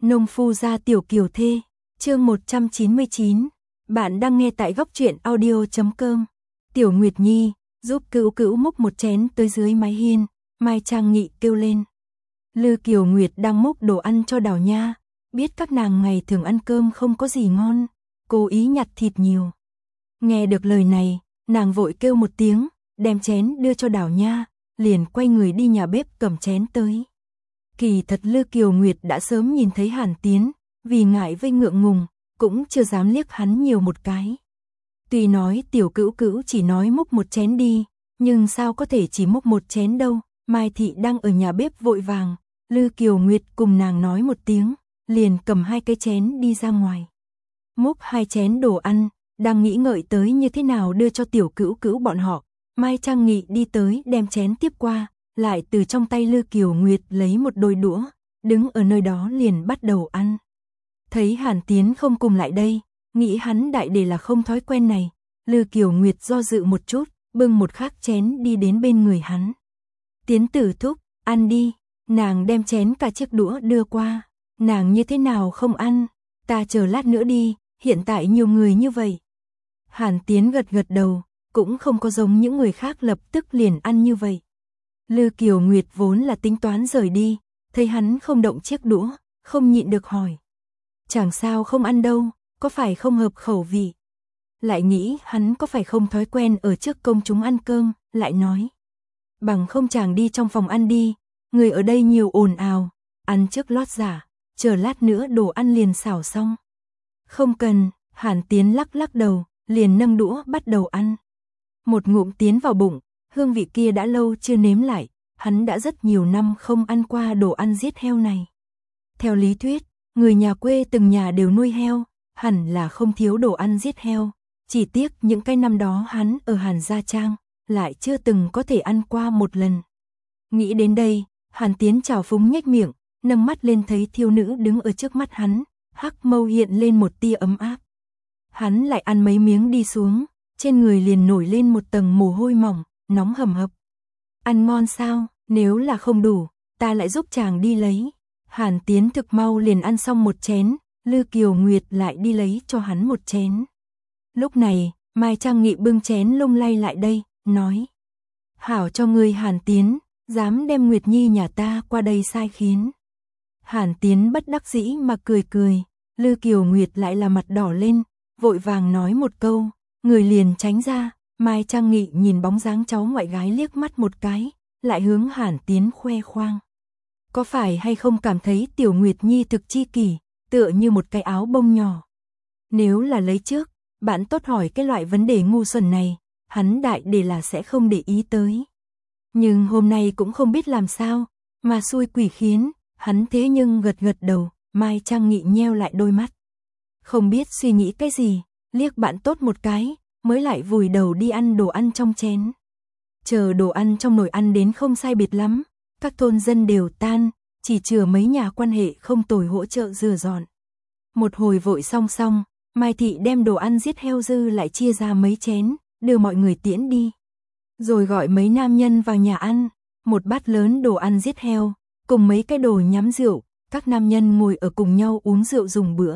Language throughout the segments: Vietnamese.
Nông phu gia tiểu kiều thê, chương 199. Bạn đang nghe tại góc truyện audio.com. Tiểu Nguyệt Nhi, giúp Cữu Cữu múc một chén tới dưới mái hiên, Mai Trang Nghị kêu lên. Lư Kiều Nguyệt đang múc đồ ăn cho Đào Nha, biết các nàng ngày thường ăn cơm không có gì ngon, cố ý nhặt thịt nhiều. Nghe được lời này, nàng vội kêu một tiếng, đem chén đưa cho Đào Nha, liền quay người đi nhà bếp cầm chén tới. Kỳ thật Lư Kiều Nguyệt đã sớm nhìn thấy Hàn Tiến, vì ngại với ngượng ngùng, cũng chưa dám liếc hắn nhiều một cái. Tuy nói tiểu Cữu Cữu chỉ nói múc một chén đi, nhưng sao có thể chỉ múc một chén đâu, Mai Thị đang ở nhà bếp vội vàng, Lư Kiều Nguyệt cùng nàng nói một tiếng, liền cầm hai cái chén đi ra ngoài. Múc hai chén đồ ăn, đang nghĩ ngợi tới như thế nào đưa cho tiểu Cữu Cữu bọn họ, Mai Trang Nghị đi tới đem chén tiếp qua, lại từ trong tay Lư Kiều Nguyệt lấy một đôi đũa, đứng ở nơi đó liền bắt đầu ăn. Thấy Hàn Tiến không cùng lại đây, nghĩ hắn đại để là không thói quen này, Lư Kiều Nguyệt do dự một chút, bưng một khác chén đi đến bên người hắn. Tiến tử thúc, ăn đi, nàng đem chén cả chiếc đũa đưa qua, nàng như thế nào không ăn, ta chờ lát nữa đi, hiện tại nhiều người như vậy. Hàn Tiến gật gật đầu, cũng không có giống những người khác lập tức liền ăn như vậy. Lư Kiều Nguyệt vốn là tính toán rời đi, thấy hắn không động chiếc đũa, không nhịn được hỏi. Chẳng sao không ăn đâu, có phải không hợp khẩu vị? Lại nghĩ hắn có phải không thói quen ở trước công chúng ăn cơm, lại nói. Bằng không chàng đi trong phòng ăn đi, người ở đây nhiều ồn ào, ăn trước lót giả, chờ lát nữa đồ ăn liền xào xong. Không cần, Hàn Tiến lắc lắc đầu, liền nâng đũa bắt đầu ăn. Một ngụm tiến vào bụng, hương vị kia đã lâu chưa nếm lại, hắn đã rất nhiều năm không ăn qua đồ ăn giết heo này. Theo lý thuyết, người nhà quê từng nhà đều nuôi heo, hẳn là không thiếu đồ ăn giết heo, chỉ tiếc những cái năm đó hắn ở Hàn Gia Trang, lại chưa từng có thể ăn qua một lần. Nghĩ đến đây, Hàn Tiến trào phúng nhếch miệng, nâng mắt lên thấy thiếu nữ đứng ở trước mắt hắn, hắc mâu hiện lên một tia ấm áp. Hắn lại ăn mấy miếng đi xuống, trên người liền nổi lên một tầng mồ hôi mỏng, nóng hầm hập. Ăn ngon sao, nếu là không đủ, ta lại giúp chàng đi lấy. Hàn Tiến thực mau liền ăn xong một chén, Lư Kiều Nguyệt lại đi lấy cho hắn một chén. Lúc này, Mai Trang Nghị bưng chén lung lay lại đây, nói. Hảo cho ngươi Hàn Tiến, dám đem Nguyệt Nhi nhà ta qua đây sai khiến. Hàn Tiến bất đắc dĩ mà cười cười, Lư Kiều Nguyệt lại là mặt đỏ lên, vội vàng nói một câu, người liền tránh ra. Mai Trang Nghị nhìn bóng dáng cháu ngoại gái liếc mắt một cái, lại hướng Hàn Tiến khoe khoang. Có phải hay không cảm thấy tiểu Nguyệt Nhi thực chi kỷ, tựa như một cái áo bông nhỏ. Nếu là lấy trước, bạn tốt hỏi cái loại vấn đề ngu xuẩn này, hắn đại để là sẽ không để ý tới. Nhưng hôm nay cũng không biết làm sao, mà xui quỷ khiến, hắn thế nhưng gật gật đầu, Mai Trang Nghị nheo lại đôi mắt. Không biết suy nghĩ cái gì, liếc bạn tốt một cái, mới lại vùi đầu đi ăn đồ ăn trong chén. Chờ đồ ăn trong nồi ăn đến không sai biệt lắm, các thôn dân đều tan, chỉ chừa mấy nhà quan hệ không tồi hỗ trợ rửa dọn. Một hồi vội xong, Mai Thị đem đồ ăn giết heo dư lại chia ra mấy chén, đưa mọi người tiễn đi. Rồi gọi mấy nam nhân vào nhà ăn, một bát lớn đồ ăn giết heo, cùng mấy cái đồ nhắm rượu, các nam nhân ngồi ở cùng nhau uống rượu dùng bữa.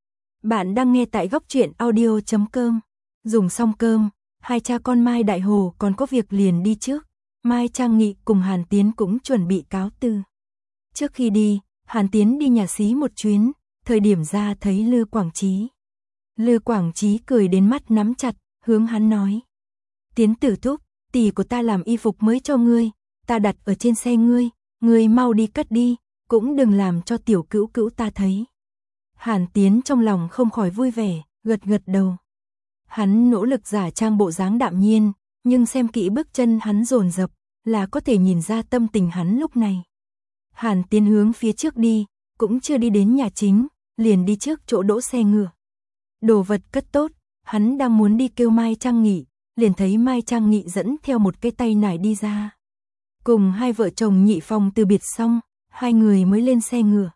Bạn đang nghe tại góc truyện audio.com. Dùng xong cơm, hai cha con Mai Đại Hồ còn có việc liền đi trước. Mai Trang Nghị cùng Hàn Tiến cũng chuẩn bị cáo từ. Trước khi đi, Hàn Tiến đi nhà xí một chuyến, thời điểm ra thấy Lư Quảng Trí. Lư Quảng Trí cười đến mắt nắm chặt, hướng hắn nói. Tiến tử thúc, tỷ của ta làm y phục mới cho ngươi, ta đặt ở trên xe ngươi mau đi cất đi, cũng đừng làm cho tiểu Cữu Cữu ta thấy. Hàn Tiến trong lòng không khỏi vui vẻ, gật gật đầu. Hắn nỗ lực giả trang bộ dáng đạm nhiên, nhưng xem kỹ bước chân hắn dồn dập, là có thể nhìn ra tâm tình hắn lúc này. Hàn Tiến hướng phía trước đi, cũng chưa đi đến nhà chính, liền đi trước chỗ đỗ xe ngựa. Đồ vật cất tốt, hắn đang muốn đi kêu Mai Trang Nghị, liền thấy Mai Trang Nghị dẫn theo một cái tay nải đi ra. Cùng hai vợ chồng Nhị Phong từ biệt xong, hai người mới lên xe ngựa.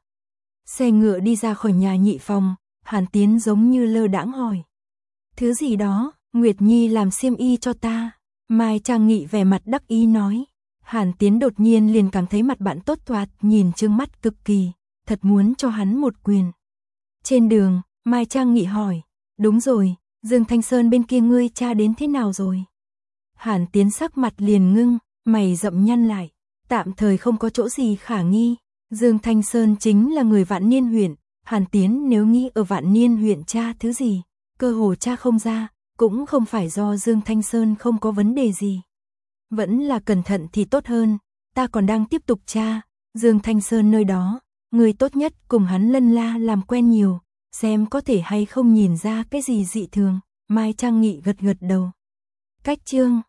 Xe ngựa đi ra khỏi nhà Nhị Phong, Hàn Tiến giống như lơ đãng hỏi. Thứ gì đó, Nguyệt Nhi làm xiêm y cho ta. Mai Trang Nghị vẻ mặt đắc ý nói. Hàn Tiến đột nhiên liền cảm thấy mặt bạn tốt thoạt nhìn trương mắt cực kỳ, thật muốn cho hắn một quyền. Trên đường, Mai Trang Nghị hỏi, đúng rồi, Dương Thanh Sơn bên kia ngươi tra đến thế nào rồi? Hàn Tiến sắc mặt liền ngưng, mày rậm nhăn lại, tạm thời không có chỗ gì khả nghi. Dương Thanh Sơn chính là người Vạn Niên huyện, Hàn Tiến nếu nghĩ ở Vạn Niên huyện tra thứ gì, cơ hồ tra không ra, cũng không phải do Dương Thanh Sơn không có vấn đề gì. Vẫn là cẩn thận thì tốt hơn, ta còn đang tiếp tục tra, Dương Thanh Sơn nơi đó, người tốt nhất cùng hắn lân la làm quen nhiều, xem có thể hay không nhìn ra cái gì dị thường. Mai Trang Nghị gật gật đầu. Cách chương